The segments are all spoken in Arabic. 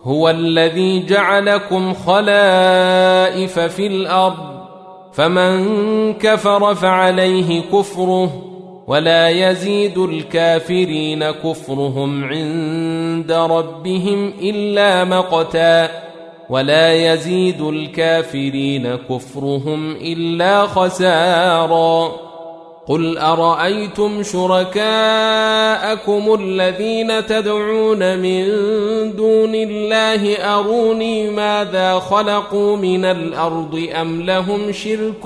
هو الذي جعلكم خلائف في الأرض فمن كفر فعليه كفره ولا يزيد الكافرين كفرهم عند ربهم إلا مقتا ولا يزيد الكافرين كفرهم إلا خسارا قل أرأيتم شركاءكم الذين تدعون من دون الله أروني ماذا خلقوا من الأرض أم لهم شرك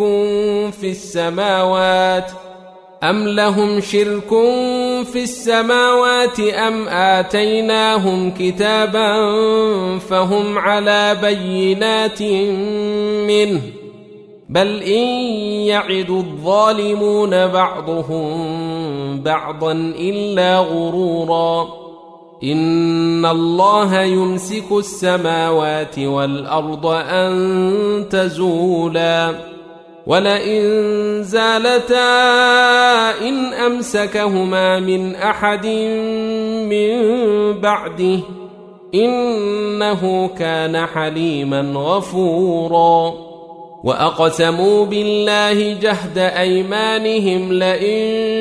في السماوات أم آتيناهم كتابا فهم على بينات منه بل إن يعد الظالمون بعضهم بعضا إلا غرورا إن الله يمسك السماوات والأرض أن تزولا ولئن زالتا إن أمسكهما من أحد من بعده إنه كان حليما غفورا وأقسموا بالله جهد أيمانهم لئن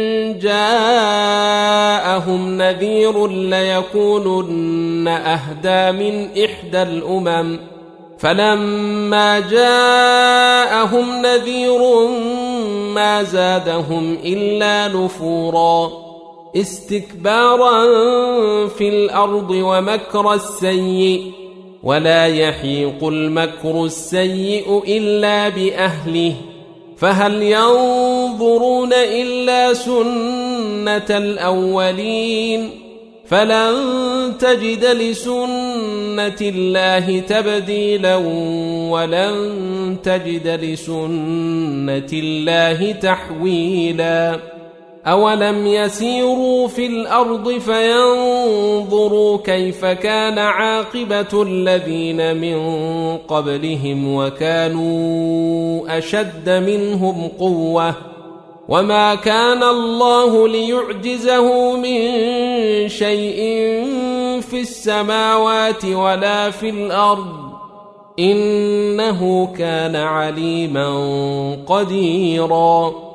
جاءهم نذير ليكونن أهدى من إحدى الأمم فلما جاءهم نذير ما زادهم إلا نفورا استكبارا في الأرض ومكر السيء ولا يحيق المكر السيء إلا بأهله فهل ينظرون إلا سنة الأولين فلن تجد لسنة الله تبديلا ولن تجد لسنة الله تحويلا أولم يسيروا في الأرض فينظروا كيف كان عاقبة الذين من قبلهم وكانوا أشد منهم قوة وما كان الله ليعجزه من شيء في السماوات ولا في الأرض إنه كان عليما قديرا